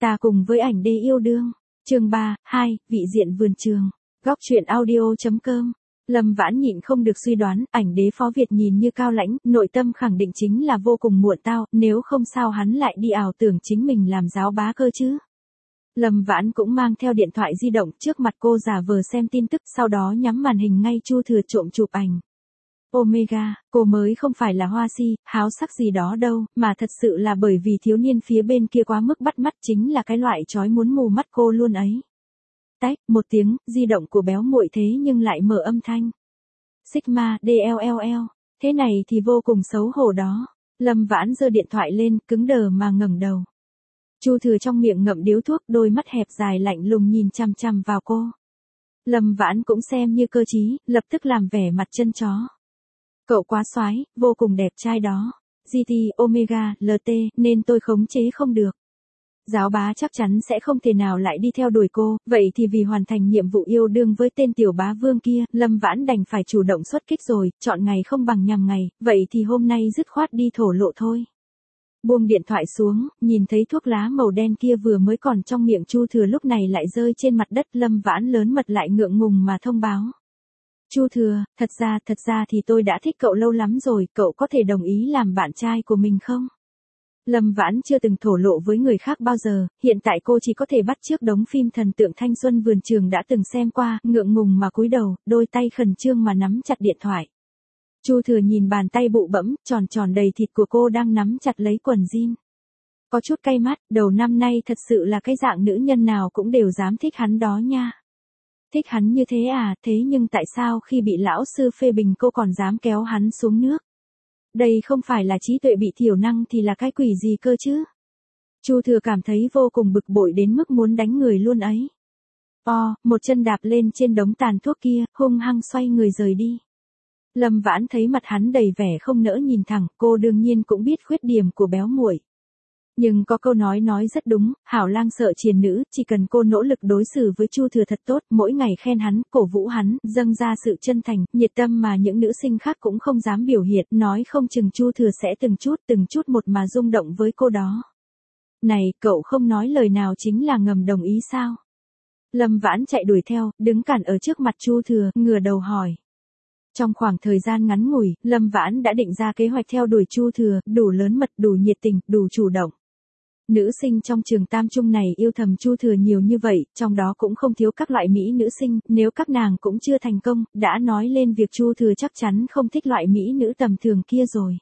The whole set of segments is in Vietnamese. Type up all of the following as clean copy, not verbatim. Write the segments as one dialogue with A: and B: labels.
A: Ta cùng với ảnh đế yêu đương. Chương 3, 2, vị diện vườn trường. Góc truyện audio.com. Lâm Vãn nhịn không được suy đoán, ảnh đế Phó Việt nhìn như cao lãnh, nội tâm khẳng định chính là vô cùng muộn tao, nếu không sao hắn lại đi ảo tưởng chính mình làm giáo bá cơ chứ. Lâm Vãn cũng mang theo điện thoại di động trước mặt cô giả vờ xem tin tức, sau đó nhắm màn hình ngay Chu Thừa trộm chụp ảnh. Omega, cô mới không phải là hoa si, háo sắc gì đó đâu, mà thật sự là bởi vì thiếu niên phía bên kia quá mức bắt mắt, chính là cái loại chói muốn mù mắt cô luôn ấy. Tách, một tiếng, di động của béo muội thế nhưng lại mở âm thanh. Sigma, DLLL, thế này thì vô cùng xấu hổ đó. Lâm Vãn giơ điện thoại lên, cứng đờ mà ngẩng đầu. Chu Thừa trong miệng ngậm điếu thuốc, đôi mắt hẹp dài lạnh lùng nhìn chằm chằm vào cô. Lâm Vãn cũng xem như cơ trí, lập tức làm vẻ mặt chân chó. Cậu quá soái, vô cùng đẹp trai đó. GT, Omega, LT, nên tôi khống chế không được. Giáo bá chắc chắn sẽ không thể nào lại đi theo đuổi cô, vậy thì vì hoàn thành nhiệm vụ yêu đương với tên tiểu bá vương kia, Lâm Vãn đành phải chủ động xuất kích rồi, chọn ngày không bằng nhằm ngày, vậy thì hôm nay dứt khoát đi thổ lộ thôi. Buông điện thoại xuống, nhìn thấy thuốc lá màu đen kia vừa mới còn trong miệng Chu Thừa lúc này lại rơi trên mặt đất, Lâm Vãn lớn mật lại ngượng ngùng mà thông báo. Chu Thừa, thật ra thì tôi đã thích cậu lâu lắm rồi, cậu có thể đồng ý làm bạn trai của mình không? Lâm Vãn chưa từng thổ lộ với người khác bao giờ, hiện tại cô chỉ có thể bắt chước đống phim thần tượng thanh xuân vườn trường đã từng xem qua, ngượng ngùng mà cúi đầu, đôi tay khẩn trương mà nắm chặt điện thoại. Chu Thừa nhìn bàn tay bụ bẫm, tròn tròn đầy thịt của cô đang nắm chặt lấy quần jean. Có chút cay mắt, đầu năm nay thật sự là cái dạng nữ nhân nào cũng đều dám thích hắn đó nha. Thích hắn như thế à, thế nhưng tại sao khi bị lão sư phê bình cô còn dám kéo hắn xuống nước? Đây không phải là trí tuệ bị thiểu năng thì là cái quỷ gì cơ chứ? Chu Thừa cảm thấy vô cùng bực bội đến mức muốn đánh người luôn ấy. Một chân đạp lên trên đống tàn thuốc kia, hung hăng xoay người rời đi. Lâm Vãn thấy mặt hắn đầy vẻ không nỡ nhìn thẳng, cô đương nhiên cũng biết khuyết điểm của béo muội. Nhưng có câu nói rất đúng, hảo lang sợ triền nữ, chỉ cần cô nỗ lực đối xử với Chu Thừa thật tốt, mỗi ngày khen hắn, cổ vũ hắn, dâng ra sự chân thành, nhiệt tâm mà những nữ sinh khác cũng không dám biểu hiện, nói không chừng Chu Thừa sẽ từng chút một mà rung động với cô đó. Này, cậu không nói lời nào chính là ngầm đồng ý sao? Lâm Vãn chạy đuổi theo, đứng cản ở trước mặt Chu Thừa, ngửa đầu hỏi. Trong khoảng thời gian ngắn ngủi, Lâm Vãn đã định ra kế hoạch theo đuổi Chu Thừa, đủ lớn mật, đủ nhiệt tình, đủ chủ động. Nữ sinh trong trường tam trung này yêu thầm Chu Thừa nhiều như vậy, trong đó cũng không thiếu các loại mỹ nữ sinh, nếu các nàng cũng chưa thành công, đã nói lên việc Chu Thừa chắc chắn không thích loại mỹ nữ tầm thường kia rồi.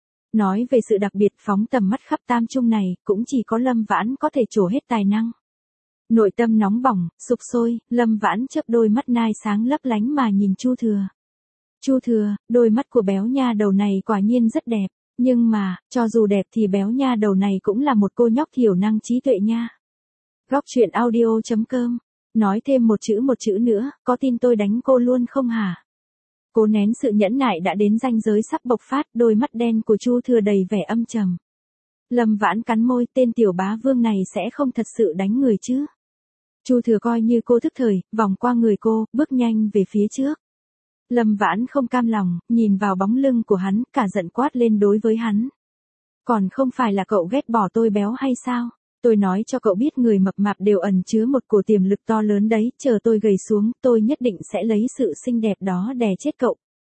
A: Nói về sự đặc biệt phóng tầm mắt khắp tam trung này, cũng chỉ có Lâm Vãn có thể trổ hết tài năng. Nội tâm nóng bỏng, sục sôi, Lâm Vãn chớp đôi mắt nai sáng lấp lánh mà nhìn Chu Thừa. Chu Thừa, đôi mắt của béo nha đầu này quả nhiên rất đẹp. Nhưng mà, cho dù đẹp thì béo nha đầu này cũng là một cô nhóc thiểu năng trí tuệ nha. Góc truyện audio.com. Nói thêm một chữ nữa, có tin tôi đánh cô luôn không hả? Cố nén sự nhẫn nại đã đến ranh giới sắp bộc phát, đôi mắt đen của Chu Thừa đầy vẻ âm trầm. Lâm Vãn cắn môi, tên tiểu bá vương này sẽ không thật sự đánh người chứ? Chu Thừa coi như cô thức thời, vòng qua người cô, bước nhanh về phía trước. Lâm Vãn không cam lòng, nhìn vào bóng lưng của hắn, cả giận quát lên đối với hắn. Còn không phải là cậu ghét bỏ tôi béo hay sao? Tôi nói cho cậu biết người mập mạp đều ẩn chứa một cổ tiềm lực to lớn đấy, chờ tôi gầy xuống, tôi nhất định sẽ lấy sự xinh đẹp đó đè chết cậu.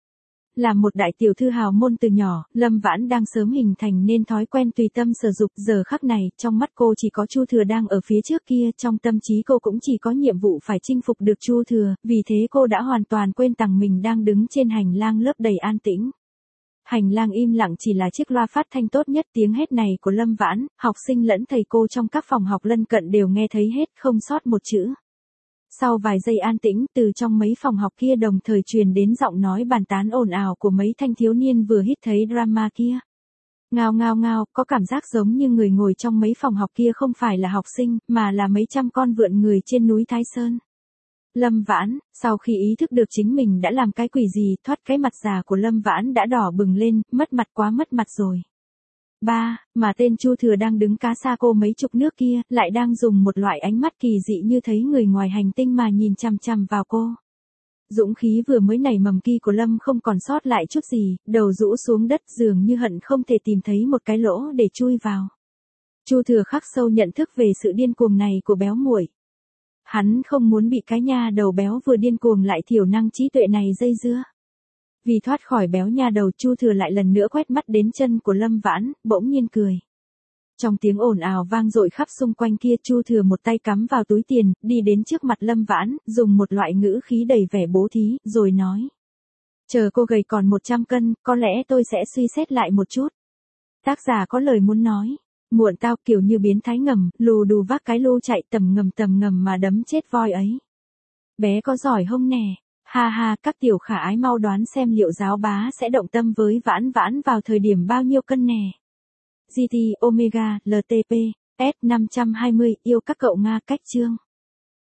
A: Là một đại tiểu thư hào môn từ nhỏ, Lâm Vãn đang sớm hình thành nên thói quen tùy tâm sở dục, giờ khắc này, trong mắt cô chỉ có Chu Thừa đang ở phía trước kia, trong tâm trí cô cũng chỉ có nhiệm vụ phải chinh phục được Chu Thừa, vì thế cô đã hoàn toàn quên rằng mình đang đứng trên hành lang lớp đầy an tĩnh. Hành lang im lặng chỉ là chiếc loa phát thanh tốt nhất, tiếng hét này của Lâm Vãn, học sinh lẫn thầy cô trong các phòng học lân cận đều nghe thấy hết, không sót một chữ. Sau vài giây an tĩnh, từ trong mấy phòng học kia đồng thời truyền đến giọng nói bàn tán ồn ào của mấy thanh thiếu niên vừa hít thấy drama kia. Ngao ngao ngao, có cảm giác giống như người ngồi trong mấy phòng học kia không phải là học sinh, mà là mấy trăm con vượn người trên núi Thái Sơn. Lâm Vãn, sau khi ý thức được chính mình đã làm cái quỷ gì, thoát cái mặt già của Lâm Vãn đã đỏ bừng lên, mất mặt quá mất mặt rồi. Mà tên Chu Thừa đang đứng cá xa cô mấy chục nước kia, lại đang dùng một loại ánh mắt kỳ dị như thấy người ngoài hành tinh mà nhìn chằm chằm vào cô. Dũng khí vừa mới nảy mầm kia của Lâm không còn sót lại chút gì, đầu rũ xuống đất dường như hận không thể tìm thấy một cái lỗ để chui vào. Chu Thừa khắc sâu nhận thức về sự điên cuồng này của béo muội. Hắn không muốn bị cái nha đầu béo vừa điên cuồng lại thiểu năng trí tuệ này dây dưa. Vì thoát khỏi béo nha đầu, Chu Thừa lại lần nữa quét mắt đến chân của Lâm Vãn, bỗng nhiên cười. Trong tiếng ồn ào vang dội khắp xung quanh kia, Chu Thừa một tay cắm vào túi tiền, đi đến trước mặt Lâm Vãn, dùng một loại ngữ khí đầy vẻ bố thí, rồi nói. Chờ cô gầy còn 100 cân, có lẽ tôi sẽ suy xét lại một chút. Tác giả có lời muốn nói. Muộn tao kiểu như biến thái ngầm, lù đù vác cái lu chạy tầm ngầm mà đấm chết voi ấy. Bé có giỏi không nè? Ha ha, các tiểu khả ái mau đoán xem liệu giáo bá sẽ động tâm với Vãn Vãn vào thời điểm bao nhiêu cân nè. GT Omega LTP S520 yêu các cậu Nga cách chương.